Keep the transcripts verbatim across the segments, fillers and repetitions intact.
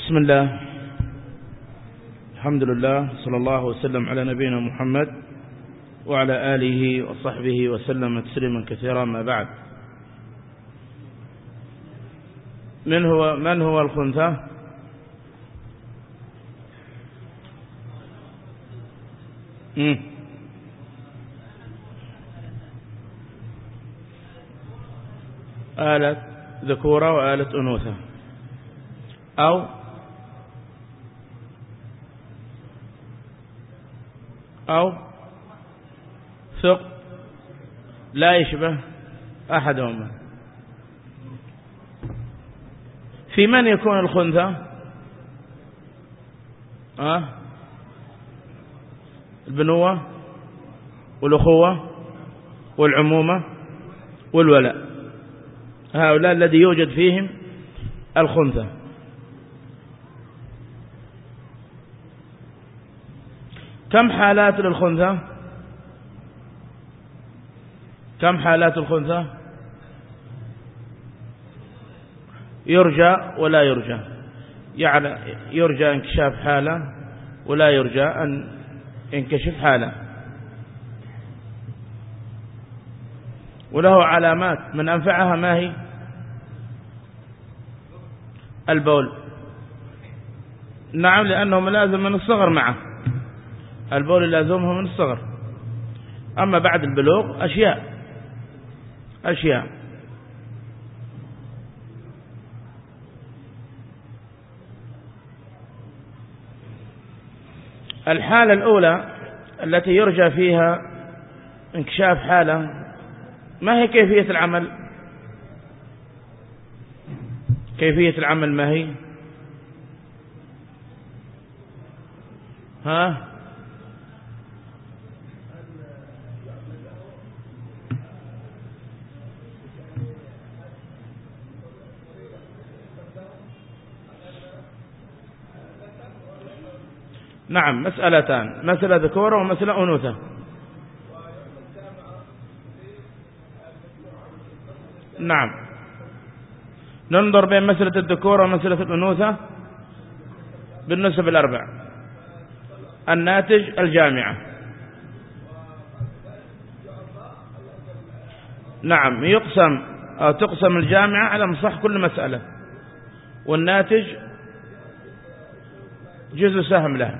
بسم الله، الحمد لله، صلى الله وسلم على نبينا محمد وعلى آله وصحبه وسلم تسليما كثيرا. ما بعد، من هو من هو الخنثى؟ مم. آلة ذكورة وآلة أنوثة، أو أو ثقب لا يشبه أحدهما. في من يكون الخنثى؟ أه؟ البنوة والأخوة والعمومة والولاء، هؤلاء الذي يوجد فيهم الخنثى. كم حالات للخنثى؟ كم حالات الخنثى؟ يرجى ولا يرجى، يعني يرجى انكشاف حالة ولا يرجى أن ينكشف حالة، وله علامات. من أنفعها ما هي؟ البول. نعم، لأنه ملازم من الصغر معه، البول لازمه من الصغر. أما بعد البلوغ أشياء أشياء الحالة الأولى التي يرجى فيها انكشاف حالة، ما هي كيفية العمل؟ كيفية العمل ما هي؟ ها؟ نعم، مسألتان، مسألة ذكورة ومسألة أنوثة. نعم، ننظر بين مسألة الذكورة ومسألة الأنوثة بالنسب الأربع. الناتج الجامعة. نعم، يقسم أو تقسم الجامعة على مصح كل مسألة، والناتج جزء سهم له.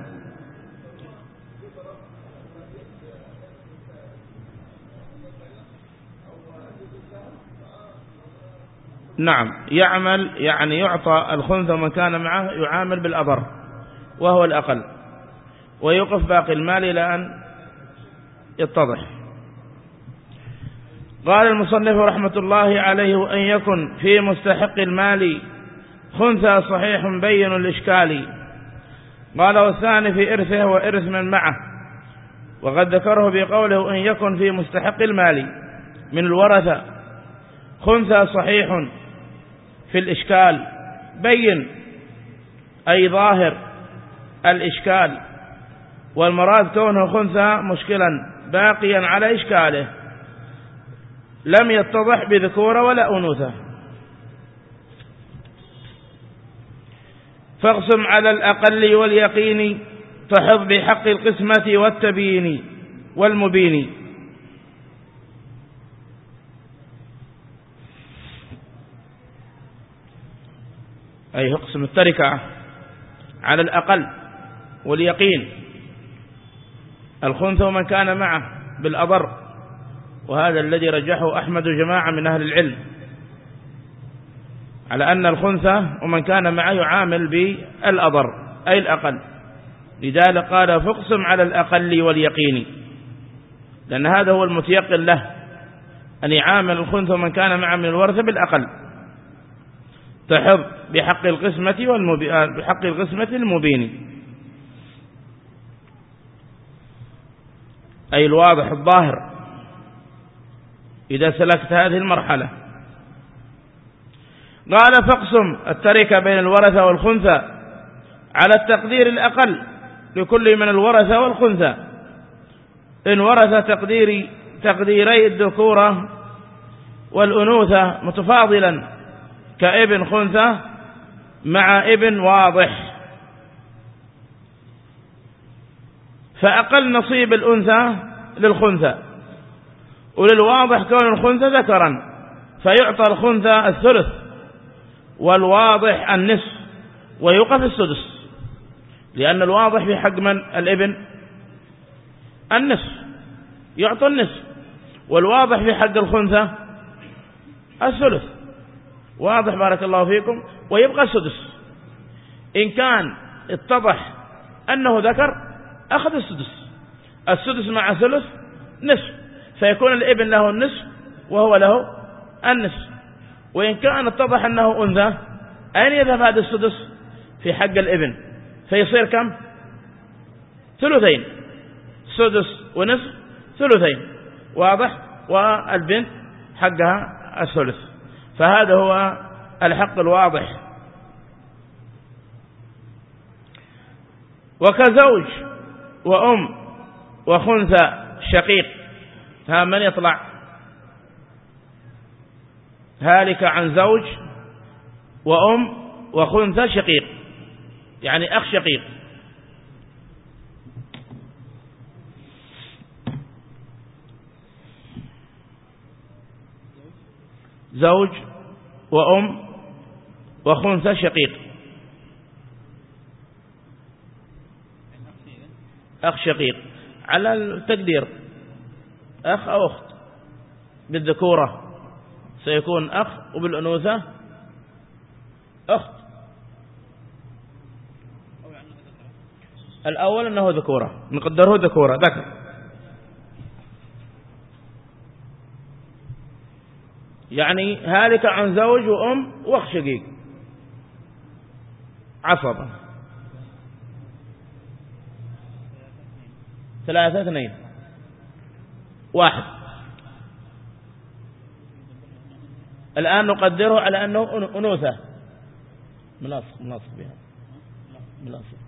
نعم، يعمل يعني يعطى الخنثى من كان معه يعامل بالأضر وهو الأقل، ويوقف باقي المال إلى أن يتضح. قال المصنف رحمة الله عليه: وأن يكن في مستحق المال خنثى صحيح بين الإشكال. قال: والثاني في إرثه وإرث من معه. وقد ذكره بقوله: أن يكن في مستحق المال من الورثة خنثى صحيح في الإشكال بين، أي ظاهر الإشكال، والمراد كونه خنثى مشكلا باقيا على إشكاله لم يتضح بذكورة ولا أنوثة. فاقسم على الأقل واليقين، تحظ بحق القسمة والتبيين والمبين. أي اقسم التركة على الأقل واليقين، الخنثى ومن كان معه بالأضر، وهذا الذي رجحه أحمد جماعة من أهل العلم على أن الخنثى ومن كان معه يعامل بالأضر أي الأقل. لذلك قال: فاقسم على الأقل واليقين، لأن هذا هو المتيقن له أن يعامل الخنثى ومن كان معه من الورثة بالأقل. تحظ بحق القسمة والمبين، بحق القسمة المبين، أي الواضح الظاهر إذا سلكت هذه المرحلة. قال: فاقسم التركة بين الورثة والخنثى على التقدير الأقل لكل من الورثة والخنثى، إن ورث تقديري تقديري الذكورة والأنوثة متفاضلا كابن خنثى مع ابن واضح، فأقل نصيب الأنثى للخنثى، وللواضح كون الخنثى ذكرا فيعطى الخنثى الثلث والواضح النصف ويوقف السدس، لأن الواضح في حق من الابن النصف يعطى النصف، والواضح في حق الخنثى الثلث. واضح بارك الله فيكم. ويبقى السدس إن كان اتضح أنه ذكر أخذ السدس، السدس مع ثلث نصف، فيكون الابن له النصف وهو له النصف. وإن كان اتضح أنه أنثى أين يذهب هذا السدس؟ في حق الابن، فيصير كم؟ ثلثين، سدس ونصف ثلثين. واضح؟ والبنت حقها الثلث. فهذا هو الحق الواضح. وكزوج وأم وخنثى شقيق، ها من يطلع؟ هالك عن زوج وأم وخنثى شقيق، يعني أخ شقيق. زوج وأم وخنثى شقيق، أخ شقيق على التقدير أخ أو أخت. بالذكورة سيكون أخ، وبالأنوثة أخت. الأول أنه ذكورة، نقدره ذكورة ذكر. يعني هالك عن زوج وأم وأخ شقيق عصبة. ثلاثة اثنين واحد. الآن نقدره على أنه أنوثة، ملاصق ملاصق بها ملاصق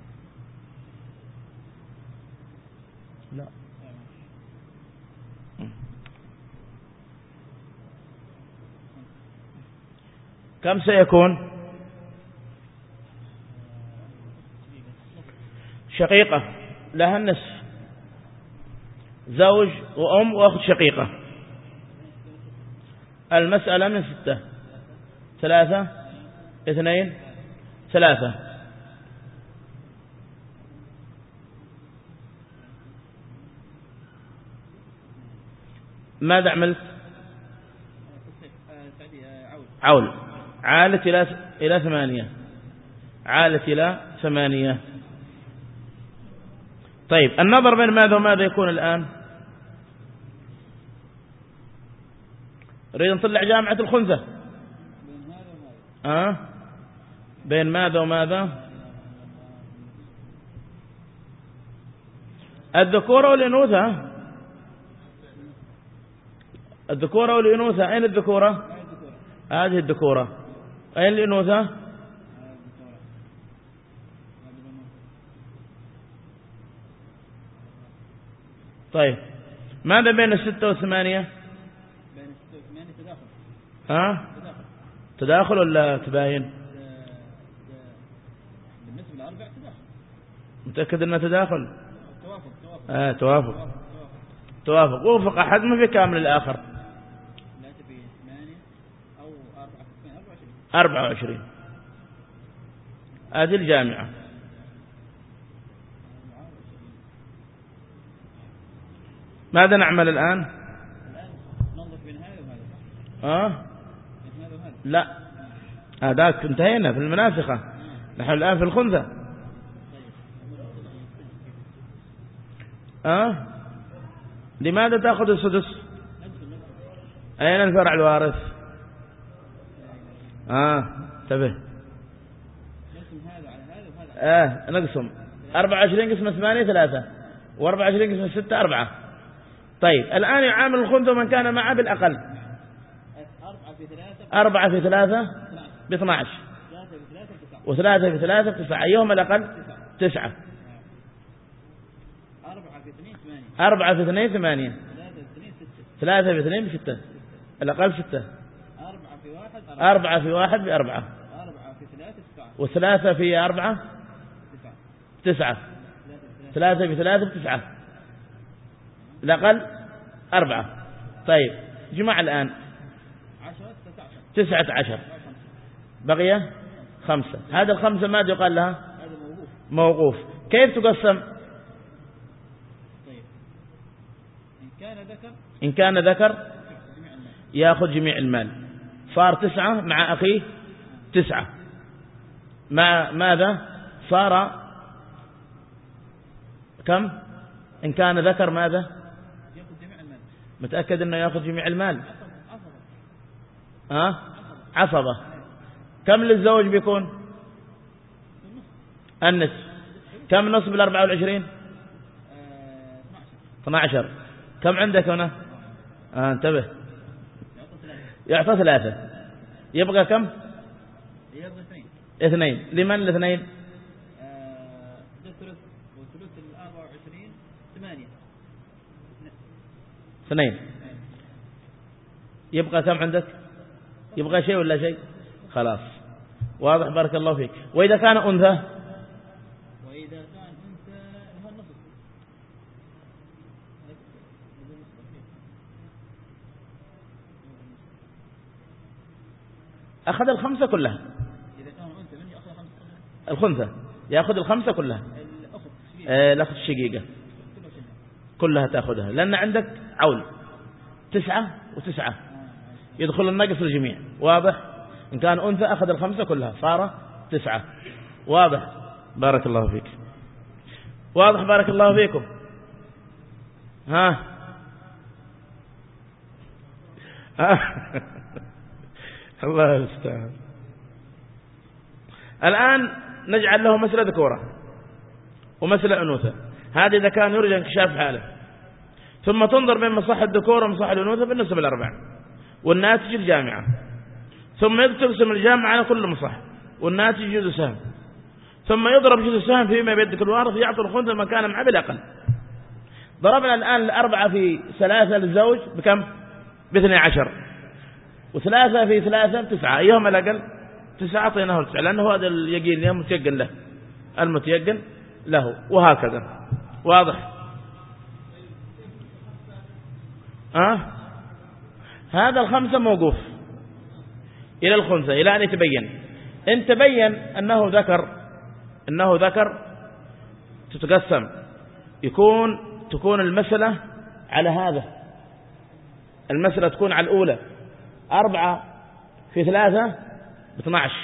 لا كم سيكون؟ شقيقة لها النصف، زوج وأم وأخت شقيقة. المسألة من ستة، ثلاثة اثنين ثلاثة. ماذا عملت؟ عول، عالت إلى إلى ثمانية، عالت إلى ثمانية. طيب النظر بين ماذا وماذا يكون الآن؟ نريد نطلع جامعة الخنثى. أه؟ بين ماذا وماذا؟ الذكورة والأنوثة. الذكورة والأنوثة. أين الذكورة؟ هذه الذكورة. أين الأنوثة؟ طيب ماذا بين الستة والثمانية؟ بين الستة والثمانية تداخل. ها؟ تداخل ولا تباين؟ بالنسبة للأربع تداخل. متأكد أنه تداخل؟ توافق توافق. آه توافق توافق, توافق. وفق أحد ما في كامل الآخر. لا تبي ثمانية أو أربعة في اثنين أربعة وعشرين. أربعة وعشرين. هذه الجامعة. ماذا نعمل الآن؟ الآن ننظر بين هذا وهذا. آه؟ بين هذا وهذا. لا هذاك انتهينا في المناسخة، نحن الآن في الخنثى. آه؟ لماذا تأخذ السدس؟ أين الفرع الوارث؟ آه انتبه. نقسم هذا على هذا وهذا. آه نقسم أربعة وعشرين قسمة ثمانية ثلاثة، وأربعة وعشرين قسمة ستة أربعة. طيب الآن يعامل الخنثى من كان معه بالأقل. أربعة في ثلاثة. أربعة في ثلاثة باثنى عشر. ثلاثة في ثلاثة بتسعة. وثلاثة في ثلاثة بتسعة. أيهما الأقل؟ تسعة. أربعة في اثنين ثمانية. أربعة في اثنين ثمانية. ثلاثة في اثنين ستة. ثلاثة في اثنين بستة. الأقل ستة. أربعة في واحد أربعة. أربعة في واحد بأربعة. أربعة في ثلاثة تسعة. وثلاثة في أربعة تسعة، ثلاثة في ثلاثة تسعة، الأقل أربعة. طيب جمع الآن تسعة عشر، بقي خمسة. هذا الخمسة ماذا يقال لها؟ موقوف. كيف تقسم؟ إن كان ذكر يأخذ جميع المال، صار تسعة مع أخيه تسعة، مع ماذا صار كم؟ إن كان ذكر ماذا؟ متأكد أنه يأخذ جميع المال؟ ها؟ عصبة. كم للزوج بيكون؟ النصف. كم نصف بالأربعة والعشرين؟ اثنا عشر. كم عندك هنا؟ آه انتبه، يعطى ثلاثة، يبقى كم؟ يبقى اثنين. اثنين. لمن الاثنين؟ ثلث وثلث الأربعة وعشرين ثمانية. اثنين. يبقى كم عندك؟ يبقى شيء ولا شيء؟ خلاص واضح، بارك الله فيك. وإذا كان أنثى؟ وإذا كان أنثى هو النصف. أخذ الخمسة كلها. إذا كان أنثى من يأخذ خمسة؟ الخنثى يأخذ الخمسة كلها. الأخت آه الأخت الشقيقة كلها تأخذها، لأن عندك عول تسعة وتسعة، يدخل النقص الجميع. واضح؟ إن كان أنثى أخذ الخمسة كلها صار تسعة. واضح، بارك الله فيك. واضح، بارك الله فيكم. ها الله المستعان. الآن نجعل له مسألة ذكورة ومسألة أنوثة. هذه إذا كان يرجى انكشاف حاله، ثم تنظر بين مصلحة الذكور ومصلحة الأنوثة بالنسبة الأربع والناتج الجامعة، ثم تقسم الجامعة على كل مصلحة والناتج جزء سهم، ثم يضرب جزء سهم فيما بيد كل وارث يعطي الخنثى مكانا مع بالأقل. ضربنا الآن الأربعة في ثلاثة للزوج بكم؟ باثني عشر، وثلاثة في ثلاثة بتسعة، أيهما الأقل؟ تسعة. أعطيناه التسعة لأنه هذا اليقين المتيقن له المتيقن له، وهكذا. واضح؟ أه؟ هذا الخمسة موقوف إلى الخنثى إلى أن يتبين. إن تبين أنه ذكر أنه ذكر تتقسم، يكون تكون المسألة على هذا، المسألة تكون على الأولى أربعة في ثلاثة باثنى عشر،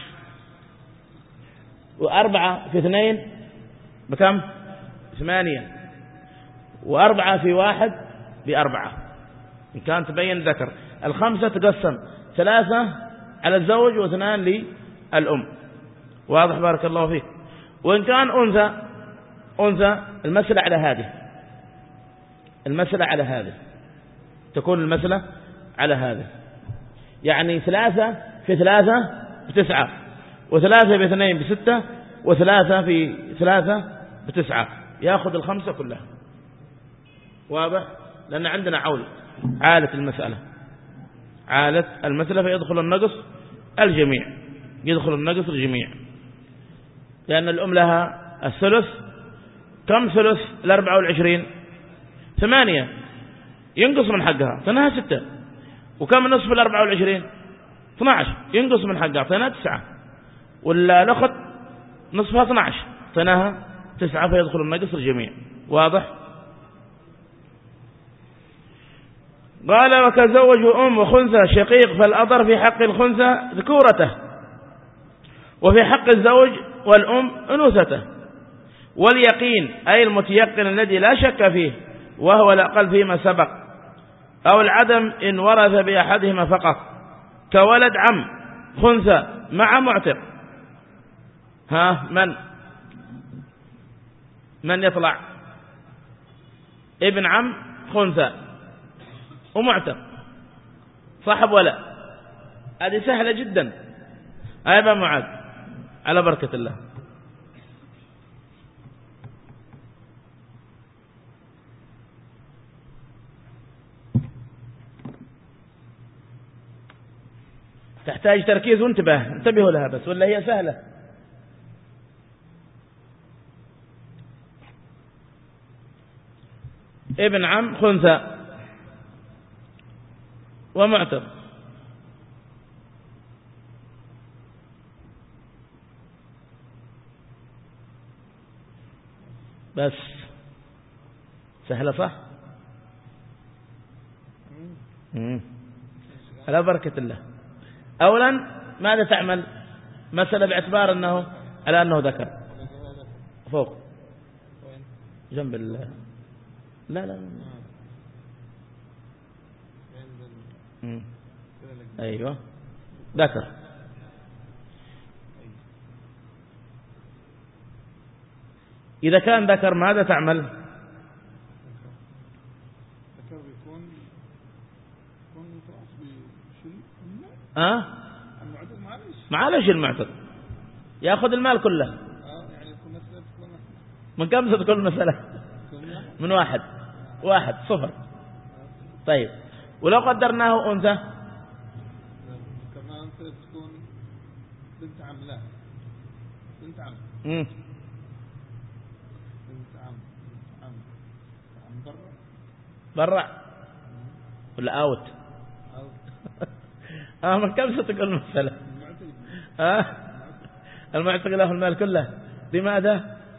وأربعة في اثنين بكم؟ ثمانية، وأربعة في واحد بأربعة. إن كان تبين ذكر. الخمسة تقسم ثلاثة على الزوج واثنان للأم. واضح، بارك الله فيك. وإن كان أنثى أنثى المسألة على هذه، المسألة على هذه تكون المسألة على هذا، يعني ثلاثة في ثلاثة بتسعة، وثلاثة باثنين بستة، وثلاثة في ثلاثة بتسعة، يأخذ الخمسة كلها. واضح؟ لأن عندنا عول عالة المسألة، عالة المسألة فيدخل النقص الجميع، يدخل النقص الجميع، لأن الأم لها الثلث. كم ثلث الأربعة والعشرين؟ ثمانية، ينقص من حقها اعطيناها ستة. وكم نصف الأربعة والعشرين؟ اثنى عشر، ينقص من حقها اعطيناها تسعة. ولا الأخت نصفها اثنى عشر اعطيناها تسعة، فيدخل النقص الجميع. واضح؟ قال وكزوج وأم وخنثى شقيق فالأضر في حق الخنثى ذكورته، وفي حق الزوج والأم أنوثته. واليقين أي المتيقن الذي لا شك فيه وهو الأقل فيما سبق، أو العدم إن ورث بأحدهما فقط، كولد عم خنثى مع معتق. ها من من يطلع؟ ابن عم خنثى ومعتق، صاحب ولا؟ هذه سهلة جدا. أيها معاذ على بركة الله. تحتاج تركيز وانتباه، انتبهوا لها بس، ولا هي سهلة؟ ابن عم خنثى ومعتق. بس سهلة صح؟ مم. على بركة الله. أولا ماذا تعمل؟ مسألة باعتبار أنه على أنه ذكر فوق جنب ال لا لا مم. أيوة ذكر. إذا كان ذكر ماذا تعمل؟ ذكر بيكون يكون متراس بشيء أه؟ المعتق معلش معلش المعتق يأخذ المال كله. اه يعني يكون مسألة تكون من كم ستكون المسألة؟ من واحد واحد صفر. طيب ولو قدرناه أنثى كمان تكون بنت عم. لا بنت عم مم. بنت عم عم عم برا برع ولا اوت؟ أو اه من كم ستكون المسألة؟ المعتق اه المعتق له المال كله. لماذا؟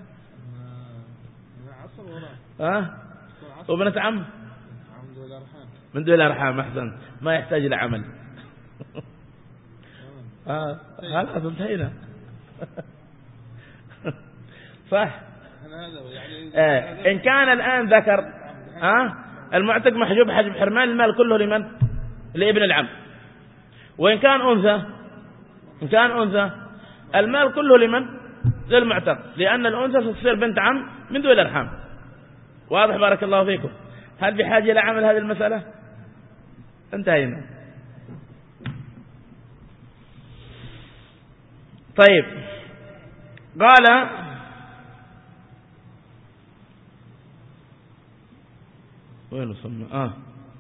من عصر وراء اه وبنت عم عم ذو الأرحام من ذوي الأرحام. أحسن ما يحتاج إلى عمل. اه خلاص انتهينا. صح. آه. إن كان الآن ذكر آه المعتق محجوب حجب حرمان المال كله لمن؟ لابن العم. وإن كان أنثى إن كان أنثى المال كله لمن؟ للمعتق، لأن الأنثى تصير بنت عم من ذوي الأرحام. واضح بارك الله فيكم؟ هل بحاجة إلى عمل هذه المسألة؟ انتهينا. طيب قال وين وصلنا؟ آه.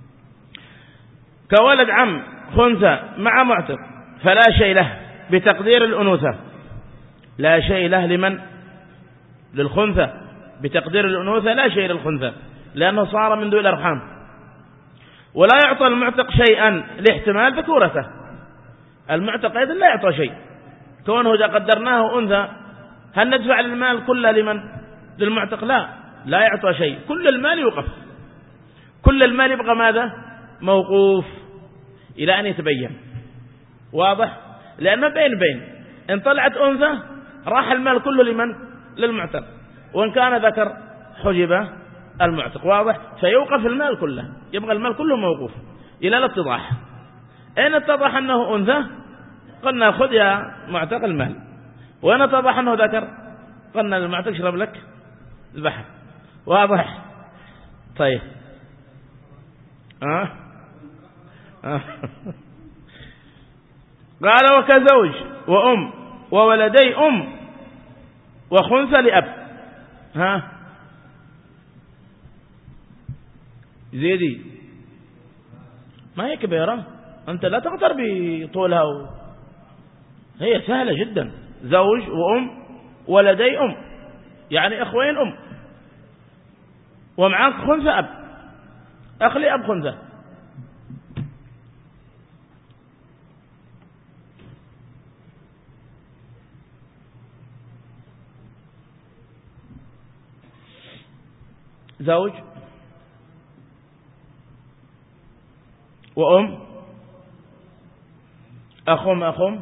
كولد عم خنثى مع معتق فلا شيء له بتقدير الأنوثة. لا شيء له لمن؟ للخنثى. بتقدير الأنوثة لا شيء للخنثى لأنه صار من ذوي الأرحام. ولا يعطى المعتق شيئا لاحتمال ذكورته. المعتق أيضا لا يعطى شيء كونه إذا قدرناه أنثى هل ندفع المال كله لمن؟ للمعتق؟ لا لا يعطى شيء. كل المال يوقف. كل المال يبقى ماذا؟ موقوف إلى أن يتبين. واضح؟ لأنه بين بين إن طلعت أنثى راح المال كله لمن؟ للمعتق. وإن كان ذكر حجب المعتق. واضح؟ فيوقف المال كله. يبقى المال كله موقوف إلى الاتضاح. إن اتضح أنه أنثى قلنا خذ يا معتق المال، وإن اتضح أنه ذكر قلنا للمعتق اشرب لك البحر. واضح؟ طيب آه؟ آه. قال وكزوج وأم وولدي أم وخنثى لأب. ها زيدي ما هي كبيرة، أنت لا تغتر بطولها و... هي سهلة جدا. زوج وأم ولدي أم يعني أخوين أم ومعاك خنثى أب. أخلي أب خنثى. زوج وأم أخم أخم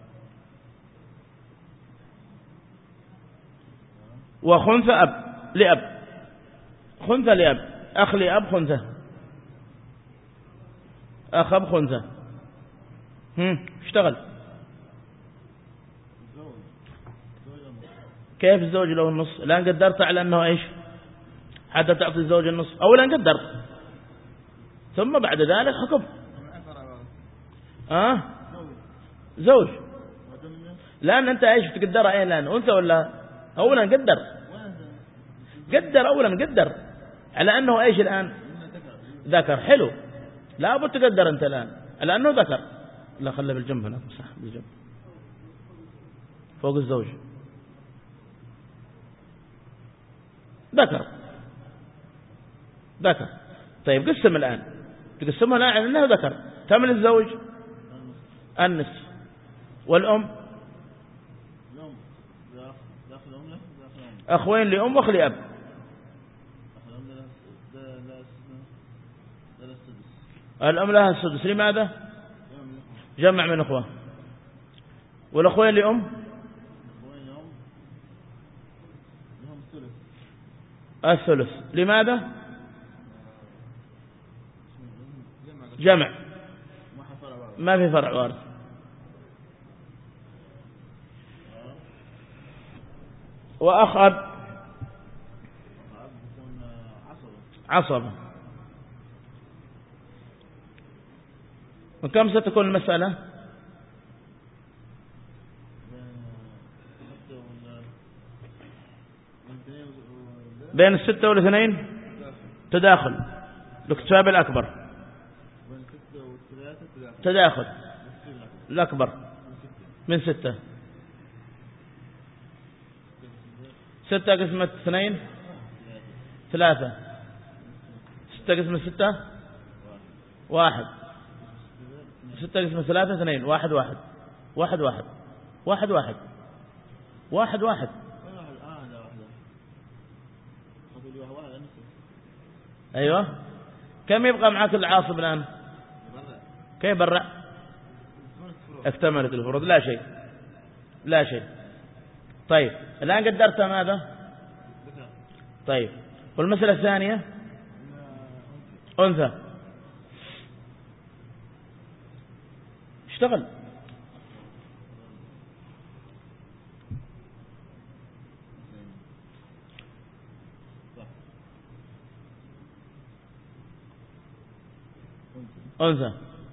وخنثى أب لأب. خنثى لأب. أخ لأب خنثى. أخ أب خنثى. هم اشتغل. كيف الزوج له النص؟ الآن قدرت على أنه إيش حتى تعطي الزوج النص. أولا قدرت ثم بعد ذلك حكم. آه زوج لأن أنت إيش تقدرها إيه الآن أنثى ولا؟ أولا قدر قدر أولا قدر على أنه إيش الآن ذكر. حلو لا بد تقدر أنت الآن على أنه ذكر. لا خله بالجنب هنا صح بالجنب فوق الزوج ذكر. ذكر. طيب قسم الآن، تقسمها الآن على أنه ذكر. كم للزوج؟ النصف. والأم؟ أخوين لأم وأخ لأب. الأم لها السدس. لماذا؟ جمع من أخوة. والأخوين لأم؟ الثلث. لماذا؟ جمع، ما في فرع وارث. وأخ أب عصبة. وكم ستكون المسألة؟ بين الستة والاثنين تداخل. الاكتساب الأكبر تداخل. الأكبر من ستة. ستة قسمة اثنين ثلاثة. ستة قسمة ستة واحد. ستة قسمة ثلاثة اثنين. واحد واحد واحد واحد واحد واحد واحد واحد. أيوة. كم يبقى معك العاصب الآن؟ كيف برع؟ اكتملت الفروض. لا شيء لا شيء. طيب الآن قدرت ماذا؟ طيب والمسألة الثانية أنثى. اشتغل. أنثى.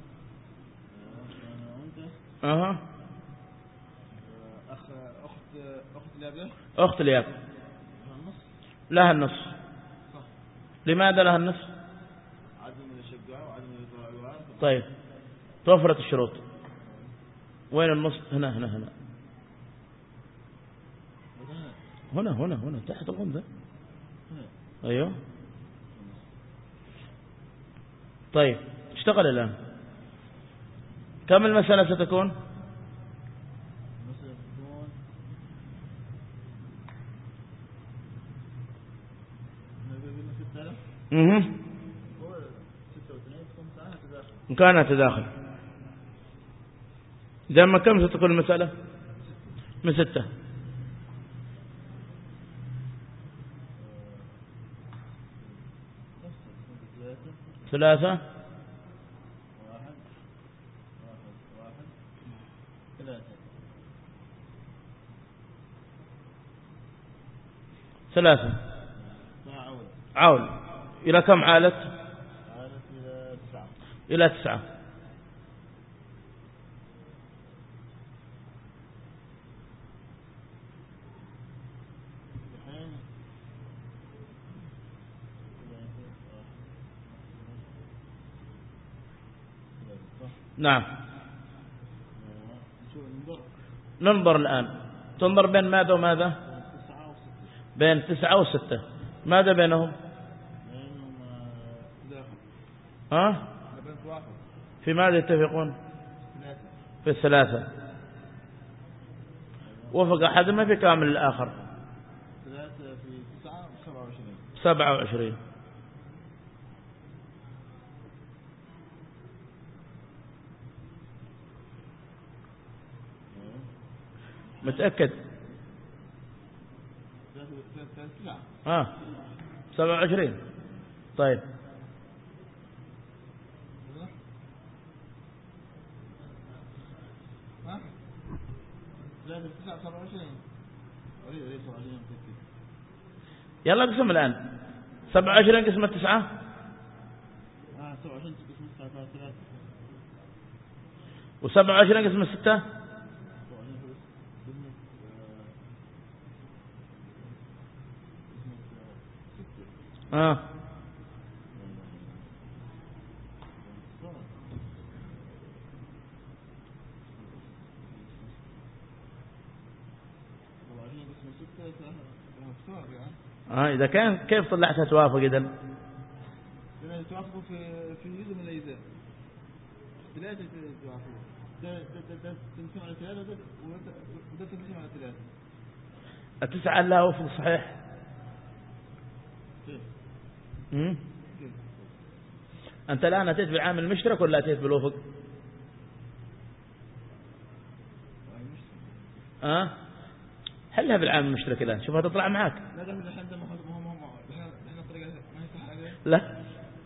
أها. أخ أخت أخت الأب. أخت الأب لها النصف. لماذا لها النصف؟ عدم الشجاع وعدم الإضرار. طيب توفرت الشروط. وين النصف؟ هنا هنا هنا هنا هنا هنا تحت الغمزة. أيوه. طيب اشتغل الآن. كم المسألة ستكون؟ اها. إن كان تداخل. إذا ما كم ستكون المسألة؟ من ستة. ثلاثة ثلاثة. عول. إلى كم عالت؟ إلى تسعة. إلى تسعة. نعم. ننظر الآن. تنظر بين ماذا وماذا؟ بين تسعة وستة. ماذا بينهم؟ ها؟ في ماذا يتفقون؟ في الثلاثة. وفق أحدهما في كامل الآخر. ثلاثة في تسعة سبعة وعشرين. سبعة وعشرين. متأكد؟ ها سبعة وعشرين. طيب يلا اقسم الآن. سبعة وعشرين قسمة تسعة وسبعة وعشرين قسمة ستة آه. آه إذا كان كيف طلعتها توافق إذن؟ توافقوا في في جزء من الأجزاء. ثلاثة توافقوا. ده ده تنقسم على ثلاثة وده تنقسم على ثلاثة. التسعة لا وفق صحيح. كيف؟ امم أنت الآن أتيت بالعامل المشترك ولا أتيت بالوفق؟ أه؟ حلها بالعامل المشترك الآن شوفها تطلع معاك. لا ده من الحين ده ما هو ما هو احنا الطريقة ما هي صح عليه. لا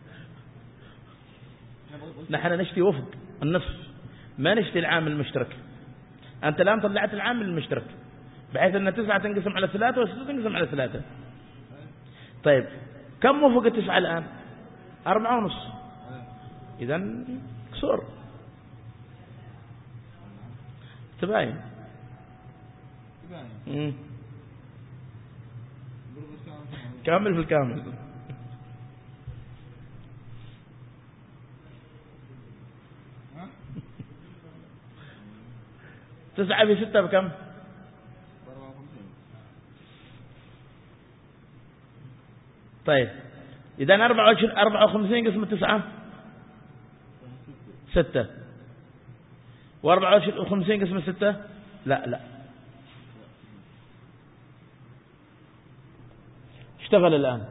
نحن نشتي وفق النصف ما نشتي العامل المشترك. أنت الآن طلعت العامل المشترك بحيث أن تسعة تنقسم على ثلاثة وستة تنقسم على ثلاثة. طيب كم وفق التسعة الآن؟ أربعة ونص. إذن كسور تباين. تباين كامل في الكامل. تسعة في ستة بكم؟ طيب إذا أربعة وخمسين قسم التسعة ستة وأربعة وخمسين قسم الستة لا لا اشتغل الآن.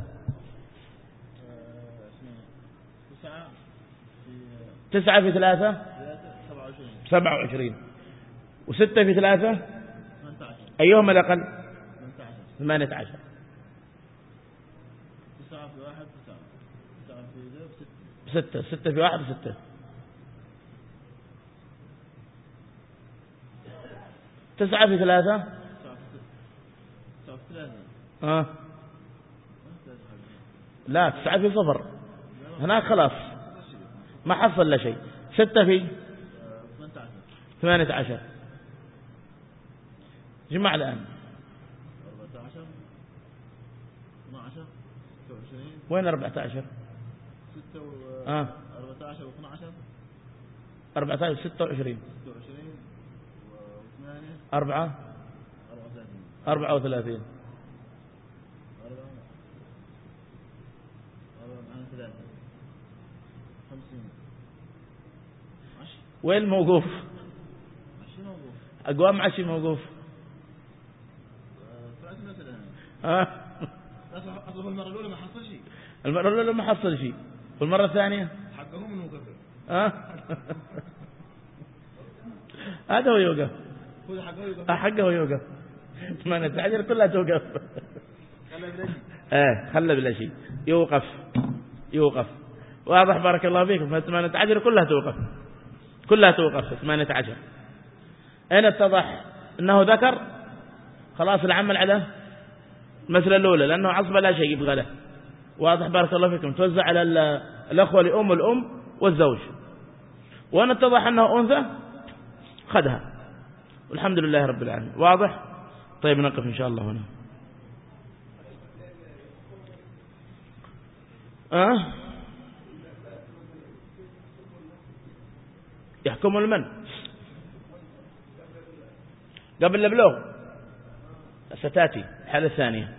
تسعة في ثلاثة سبعة وعشرين وستة في ثلاثة أيهما الأقل؟ ثمانية عشر. تسعة في واحد تسعة تسعة في ستة ستة في واحد ستة. تسعة في ثلاثة تسعة في ثلاثة آه. لا تسعة في صفر هناك خلاص ما حصل لا شيء. ستة في ثمانية عشر. جمع الآن أربعة عشر اثنا عشر ستة وعشرين. وين أربعة عشر؟ ستة و آه. أربعة عشر واثنا عشر أربعة عشر ستة وعشرين ستة وعشرين وثمانية أربعة أربعة وثلاثين أربعة أربعة ثلاثة خمسين. وين الموقوف؟ عشرين موقوف. أقوام عشي موقوف. ثلاثة مثلا. آه. أصله المرة الأولى ما حصل شيء. المرة الأولى ما حصل شيء والمرة الثانية حقهم إنه وقف. آه. هذا هو يوقف. هو حقه يوقف. آه حقه هو يوقف. ثمانية عشر كلها توقف. خلى بلا شيء. آه خلى بلا شيء يوقف يوقف. واضح بارك الله فيكم. ثمانية عشر كلها توقف كلها توقف. ثمانية عشر أين اتضح أنه ذكر خلاص العمل على المسألة الأولى لأنه عصب لا شيء يبغى له. واضح بارك الله فيكم. توزع على الأخوة لأم الأم والزوج. وأن اتضح أنه أنثى خدها والحمد لله رب العالمين. واضح. طيب نقف إن شاء الله هنا. أه؟ يحكم المن قبل البلوغ ستاتي الحالة الثانية.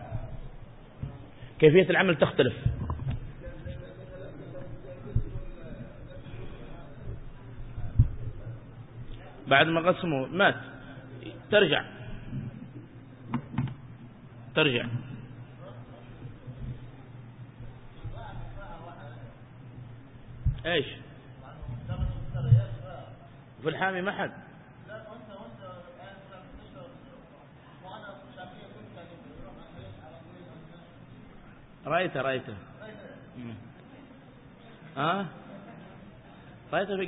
كيفية العمل تختلف. بعد ما قسمه مات ترجع ترجع ايش في الحامي ما حد. رأيته رأيته ها رأيته في